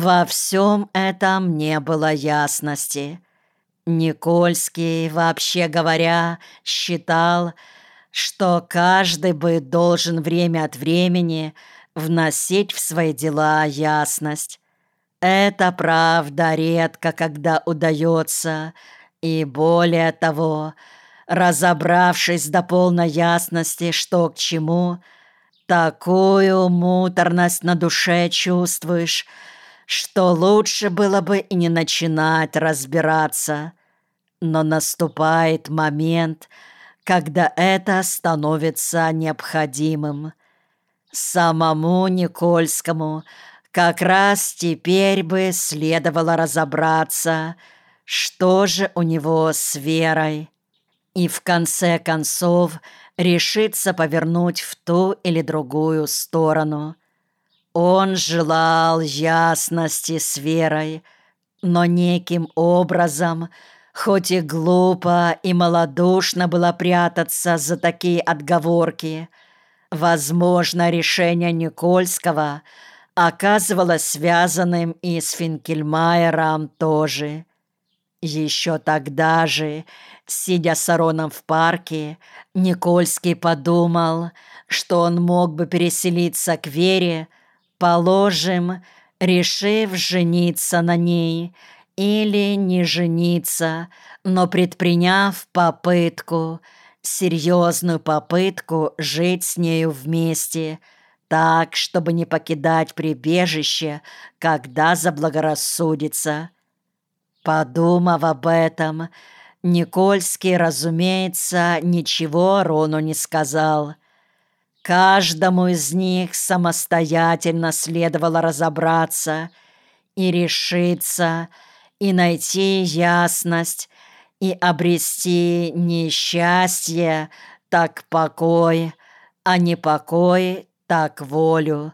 Во всем этом не было ясности. Никольский, вообще говоря, считал, что каждый бы должен время от времени вносить в свои дела ясность. Это, правда, редко когда удается, и более того, разобравшись до полной ясности, что к чему, такую муторность на душе чувствуешь, что лучше было бы и не начинать разбираться. Но наступает момент, когда это становится необходимым. Самому Никольскому как раз теперь бы следовало разобраться, что же у него с верой, и в конце концов решиться повернуть в ту или другую сторону. Он желал ясности с верой, но неким образом, хоть и глупо и малодушно было прятаться за такие отговорки, возможно, решение Никольского оказывалось связанным и с Финкельмайером тоже. Еще тогда же, сидя с Ароном в парке, Никольский подумал, что он мог бы переселиться к Вере, положим, решив жениться на ней, или не жениться, но предприняв попытку, серьезную попытку жить с нею вместе, так, чтобы не покидать прибежище, когда заблагорассудится. Подумав об этом, Никольский, разумеется, ничего Рону не сказал. Каждому из них самостоятельно следовало разобраться и решиться, и найти ясность, и обрести не счастье, так покой, а не покой, так волю.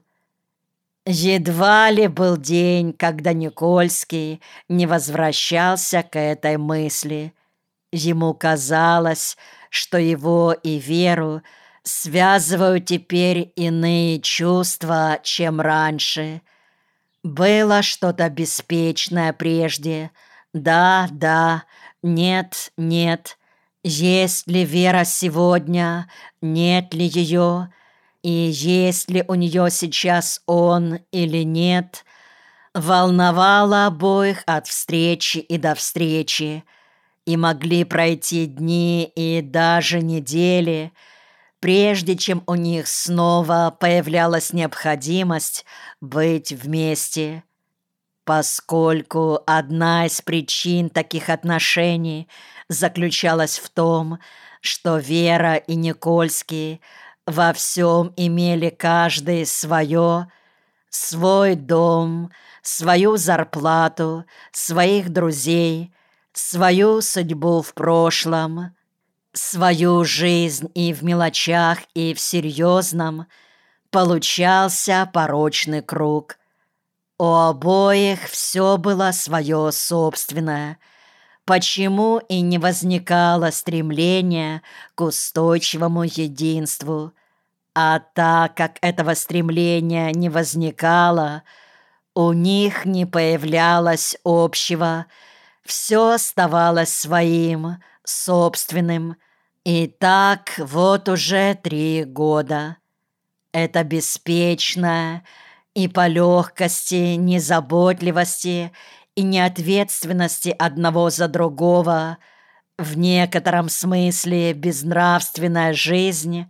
Едва ли был день, когда Никольский не возвращался к этой мысли. Ему казалось, что его и Веру связывают теперь иные чувства, чем раньше. Было что-то беспечное прежде. Да, да, нет, нет. Есть ли Вера сегодня? Нет ли ее? И есть ли у нее сейчас он или нет, волновало обоих от встречи и до встречи, и могли пройти дни и даже недели, прежде чем у них снова появлялась необходимость быть вместе. Поскольку одна из причин таких отношений заключалась в том, что Вера и Никольский во всем имели каждый свое, свой дом, свою зарплату, своих друзей, свою судьбу в прошлом, свою жизнь и в мелочах, и в серьезном, получался порочный круг. У обоих все было свое собственное. Почему и не возникало стремления к устойчивому единству? А так как этого стремления не возникало, у них не появлялось общего, все оставалось своим, собственным. И так вот уже 3 года. Это беспечное и по легкости, незаботливости и неответственности одного за другого, в некотором смысле безнравственная жизнь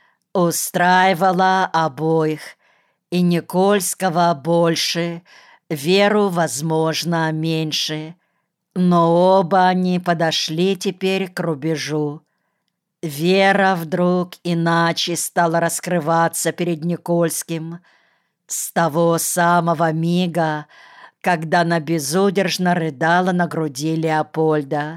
устраивала обоих, и Никольского больше, Веру, возможно, меньше. Но оба они подошли теперь к рубежу. Вера вдруг иначе стала раскрываться перед Никольским с того самого мига, когда она безудержно рыдала на груди Леопольда.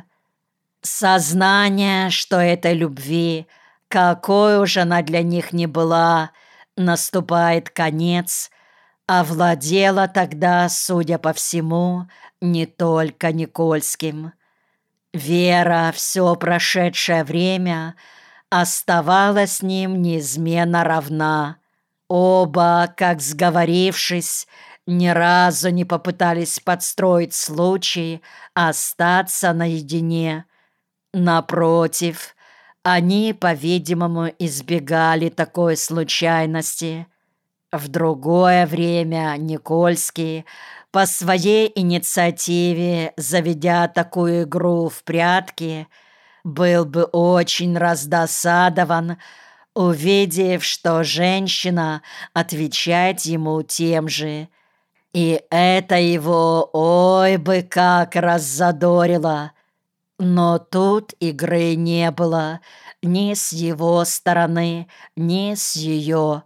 Сознание, что этой любви, какой уж она для них ни была, наступает конец, овладело тогда, судя по всему, не только Никольским. Вера все прошедшее время оставалась с ним неизменно равна. Оба, как сговорившись, ни разу не попытались подстроить случай остаться наедине. Напротив, они, по-видимому, избегали такой случайности. В другое время Никольский, по своей инициативе, заведя такую игру в прятки, был бы очень раздосадован, увидев, что женщина отвечает ему тем же. И это его ой бы как раззадорило. Но тут игры не было ни с его стороны, ни с ее.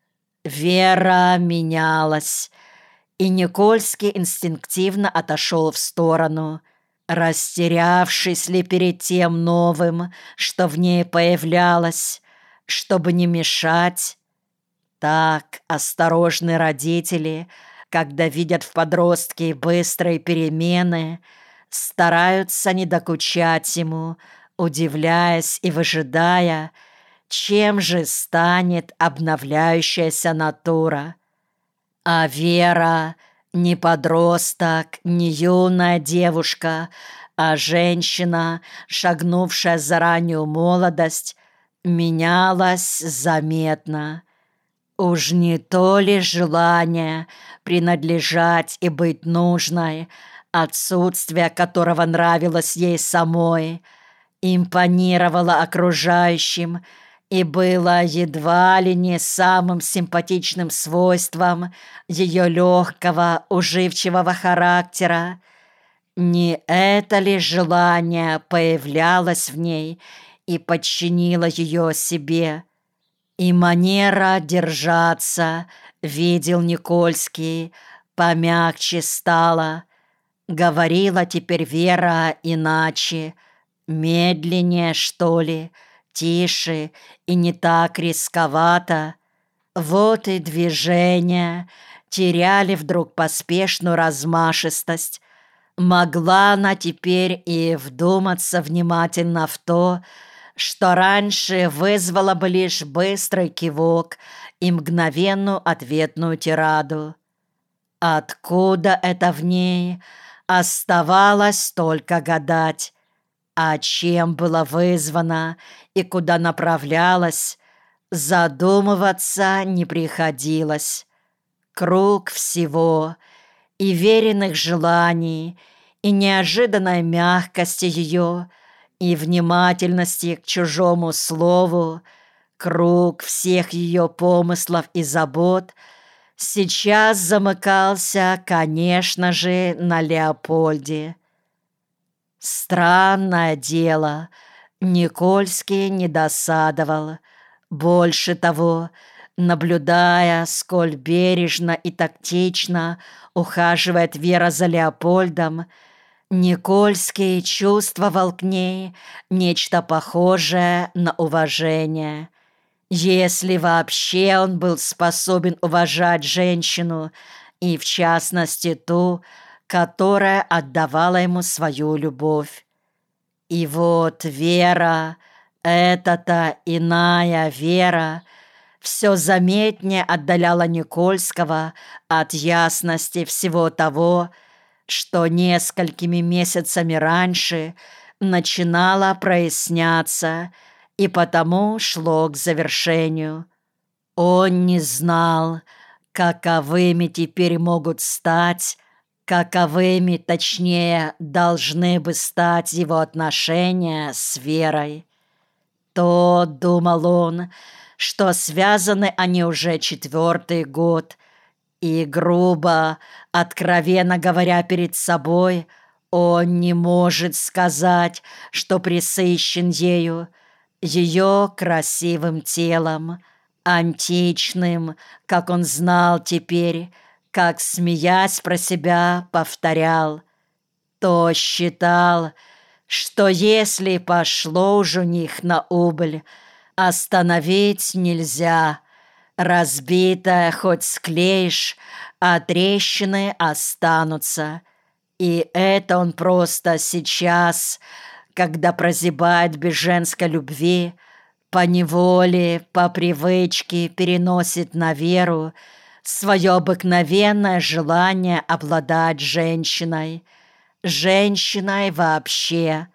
Вера менялась, и Никольский инстинктивно отошел в сторону, растерявшись ли перед тем новым, что в ней появлялось, чтобы не мешать. Так осторожны родители, когда видят в подростке быстрые перемены, стараются не докучать ему, удивляясь и выжидая, чем же станет обновляющаяся натура. А Вера не подросток, не юная девушка, а женщина, шагнувшая за раннюю молодость, менялась заметно. Уж не то ли желание принадлежать и быть нужной, отсутствие которого нравилось ей самой, импонировало окружающим и было едва ли не самым симпатичным свойством ее легкого, уживчивого характера. Не это ли желание появлялось в ней и подчинило ее себе? И манера держаться, видел Никольский, помягче стала. Говорила теперь Вера иначе, медленнее, что ли, тише и не так рисковато. Вот и движения теряли вдруг поспешную размашистость. Могла она теперь и вдуматься внимательно в то, что раньше вызвало бы лишь быстрый кивок и мгновенную ответную тираду. Откуда это в ней, оставалось только гадать. А чем было вызвано и куда направлялось, задумываться не приходилось. Круг всего, и веренных желаний, и неожиданной мягкости ее, и внимательности к чужому слову, круг всех ее помыслов и забот сейчас замыкался, конечно же, на Леопольде. Странное дело, Никольский не досадовал. Больше того, наблюдая, сколь бережно и тактично ухаживает Вера за Леопольдом, Никольский чувствовал к ней нечто похожее на уважение. Если вообще он был способен уважать женщину, и в частности ту, которая отдавала ему свою любовь. И вот Вера, эта-то иная Вера, все заметнее отдаляла Никольского от ясности всего того, что несколькими месяцами раньше начинало проясняться и потому шло к завершению. Он не знал, каковыми теперь могут стать, каковыми, точнее, должны бы стать его отношения с Верой. То, думал он, что связаны они уже 4-й год, и грубо, откровенно говоря перед собой, он не может сказать, что пресыщен ею, ее красивым телом, античным, как он знал теперь, как, смеясь про себя, повторял. То считал, что если пошло уж у них на убыль, остановить нельзя. Разбитое хоть склеишь, а трещины останутся. И это он просто сейчас, когда прозябает без женской любви, поневоле, по привычке переносит на Веру свое обыкновенное желание обладать женщиной, женщиной вообще.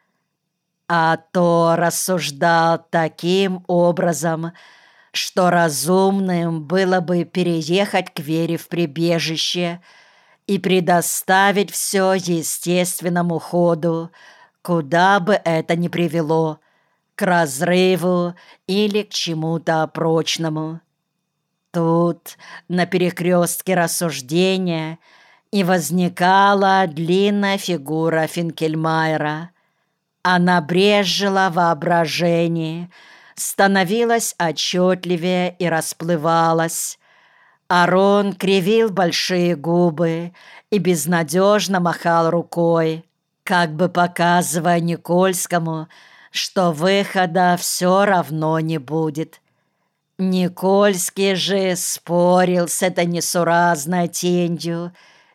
А то рассуждал таким образом, что разумным было бы переехать к Вере в прибежище и предоставить все естественному ходу, куда бы это ни привело, к разрыву или к чему-то прочному. Тут на перекрестке рассуждения и возникала длинная фигура Финкельмайера. Она брезжила воображение, становилась отчетливее и расплывалась. Арон кривил большие губы и безнадежно махал рукой, как бы показывая Никольскому, что выхода все равно не будет. Никольский же спорил с этой несуразной тенью.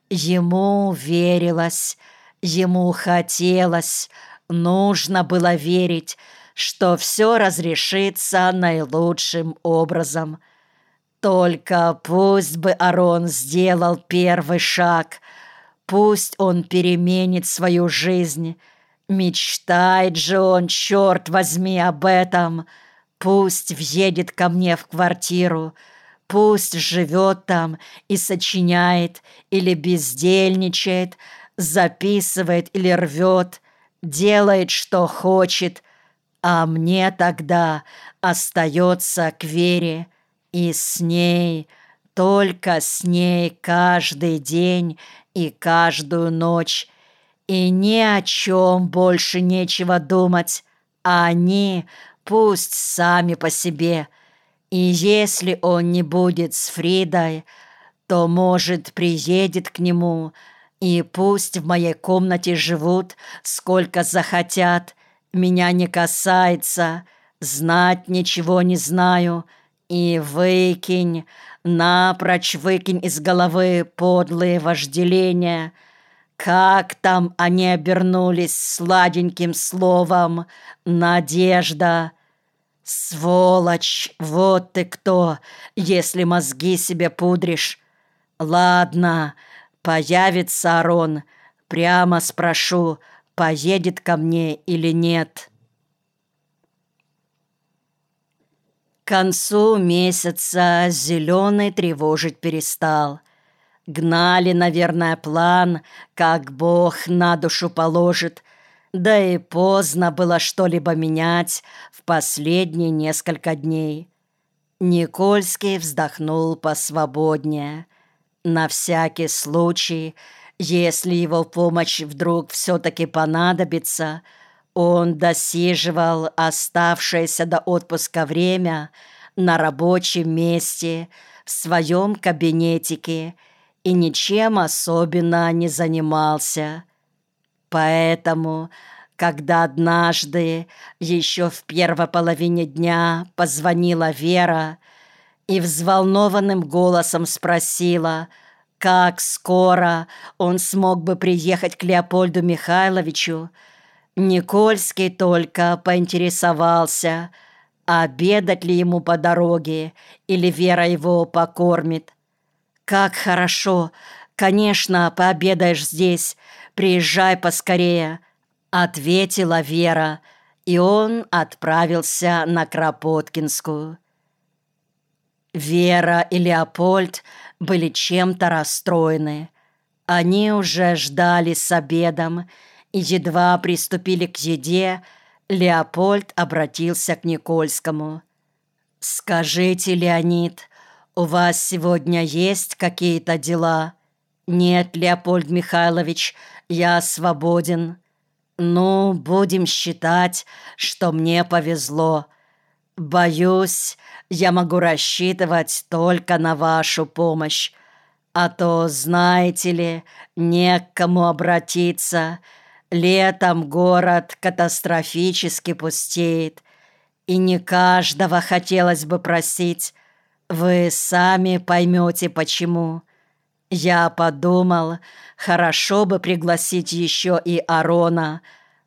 Ему верилось, ему хотелось, нужно было верить, что все разрешится наилучшим образом. Только пусть бы Арон сделал первый шаг, пусть он переменит свою жизнь. Мечтает же он, черт возьми, об этом. Пусть въедет ко мне в квартиру, пусть живет там и сочиняет или бездельничает, записывает или рвет, делает, что хочет, а мне тогда остается к Вере, и с ней, только с ней каждый день и каждую ночь, и ни о чем больше нечего думать, а они пусть сами по себе. И если он не будет с Фридой, то, может, приедет к нему, и пусть в моей комнате живут, сколько захотят, меня не касается, знать ничего не знаю, и выкинь, напрочь выкинь из головы подлые вожделения. Как там они обернулись сладеньким словом «надежда». Сволочь, вот ты кто, если мозги себе пудришь. Ладно, появится Арон, прямо спрошу, поедет ко мне или нет. К концу месяца Зеленый тревожить перестал. Гнали, наверное, план, как Бог на душу положит, да и поздно было что-либо менять в последние несколько дней. Никольский вздохнул посвободнее. На всякий случай, если его помощь вдруг все-таки понадобится, он досиживал оставшееся до отпуска время на рабочем месте, в своем кабинетике, и ничем особенно не занимался. Поэтому, когда однажды, еще в первой половине дня, позвонила Вера и взволнованным голосом спросила, как скоро он смог бы приехать к Леопольду Михайловичу, Никольский только поинтересовался, обедать ли ему по дороге или Вера его покормит. «Как хорошо! Конечно, пообедаешь здесь. Приезжай поскорее», — ответила Вера, и он отправился на Кропоткинскую. Вера и Леопольд были чем-то расстроены. Они уже ждали с обедом, и едва приступили к еде, Леопольд обратился к Никольскому. «Скажите, Леонид, у вас сегодня есть какие-то дела?» «Нет, Леопольд Михайлович, я свободен». «Ну, будем считать, что мне повезло. Боюсь, я могу рассчитывать только на вашу помощь. А то, знаете ли, не к кому обратиться. Летом город катастрофически пустеет, и не каждого хотелось бы просить. Вы сами поймете, почему. Я подумал, хорошо бы пригласить еще и Арона,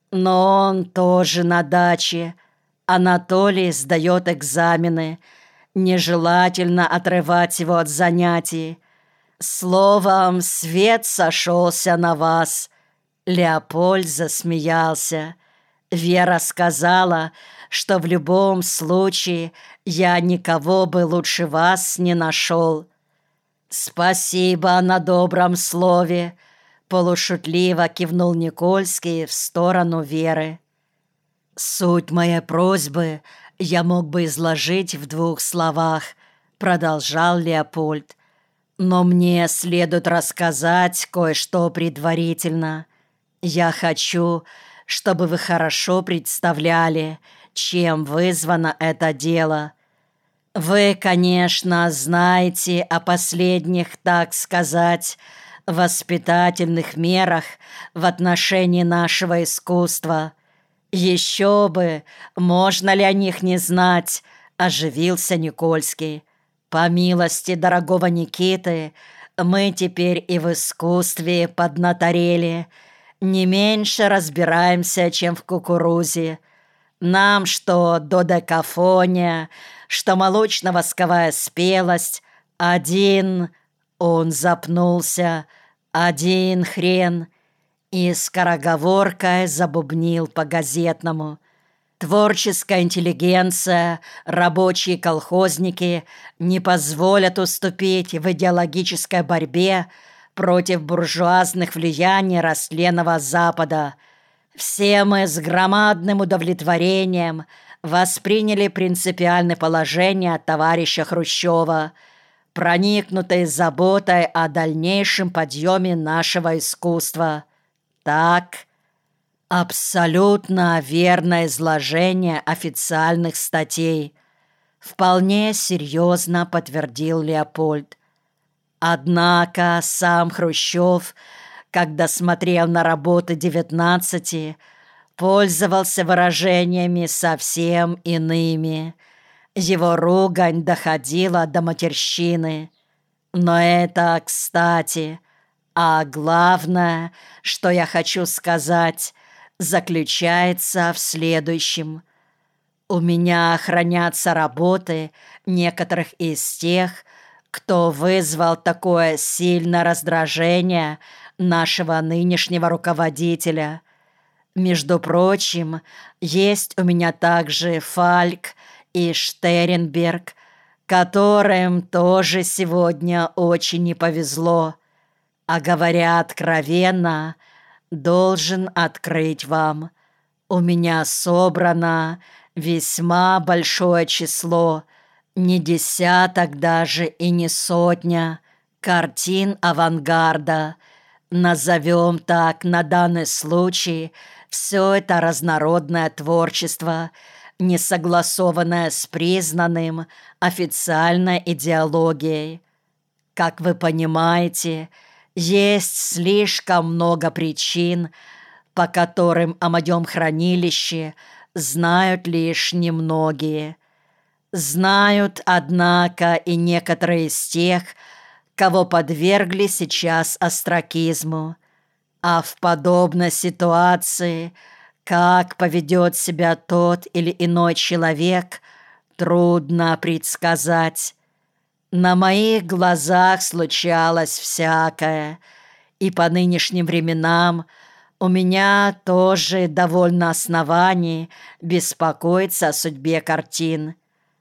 но он тоже на даче. Анатолий сдает экзамены. Нежелательно отрывать его от занятий. Словом, свет сошелся на вас». Леопольд засмеялся. Вера сказала, что в любом случае я никого бы лучше вас не нашел. «Спасибо на добром слове», — полушутливо кивнул Никольский в сторону Веры. «Суть моей просьбы я мог бы изложить в 2 словах», — продолжал Леопольд. «Но мне следует рассказать кое-что предварительно. Я хочу, чтобы вы хорошо представляли, чем вызвано это дело. Вы, конечно, знаете о последних, так сказать, воспитательных мерах в отношении нашего искусства. Еще бы, можно ли о них не знать?» — оживился Никольский. «По милости дорогого Никиты, мы теперь и в искусстве поднаторели. Не меньше разбираемся, чем в кукурузе. Нам что додекафония, что молочно-восковая спелость, один...» Он запнулся. «Один хрен!» И скороговоркой забубнил по-газетному. «Творческая интеллигенция, рабочие колхозники не позволят уступить в идеологической борьбе против буржуазных влияний растленного Запада. Все мы с громадным удовлетворением восприняли принципиальное положение товарища Хрущева, проникнутые заботой о дальнейшем подъеме нашего искусства. Так, абсолютно верное изложение официальных статей», — вполне серьезно подтвердил Леопольд. Однако сам Хрущев, когда смотрел на работы 19, пользовался выражениями совсем иными. Его ругань доходила до матерщины. Но это кстати. А главное, что я хочу сказать, заключается в следующем. У меня хранятся работы некоторых из тех, кто вызвал такое сильное раздражение нашего нынешнего руководителя. Между прочим, есть у меня также Фальк и Штернберг, которым тоже сегодня очень не повезло. А говоря откровенно, должен открыть вам, у меня собрано весьма большое число, не десяток даже и не сотня картин авангарда. Назовем так на данный случай все это разнородное творчество, не согласованное с признанным официальной идеологией. Как вы понимаете, есть слишком много причин, по которым о моем хранилище знают лишь немногие. Знают, однако, и некоторые из тех, кого подвергли сейчас остракизму. А в подобной ситуации, как поведет себя тот или иной человек, трудно предсказать. На моих глазах случалось всякое, и по нынешним временам у меня тоже довольно оснований беспокоиться о судьбе картин.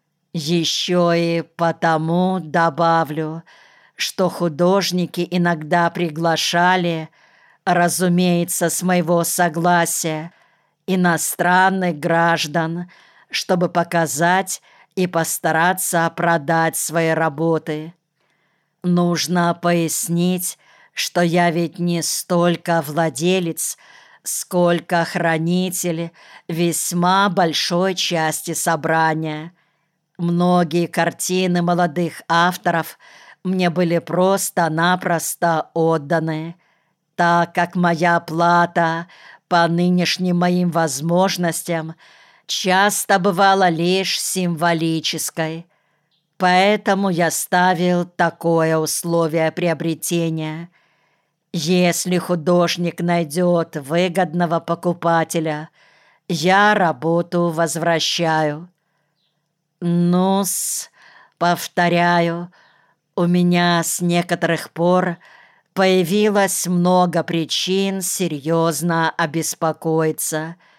Еще и потому добавлю, что художники иногда приглашали, разумеется, с моего согласия, иностранных граждан, чтобы показать и постараться продать свои работы. Нужно пояснить, что я ведь не столько владелец, сколько хранитель весьма большой части собрания. Многие картины молодых авторов мне были просто-напросто отданы, так как моя плата по нынешним моим возможностям часто бывала лишь символической. Поэтому я ставил такое условие приобретения. Если художник найдет выгодного покупателя, я работу возвращаю. Ну-с, Повторяю, у меня с некоторых пор появилось много причин серьезно обеспокоиться.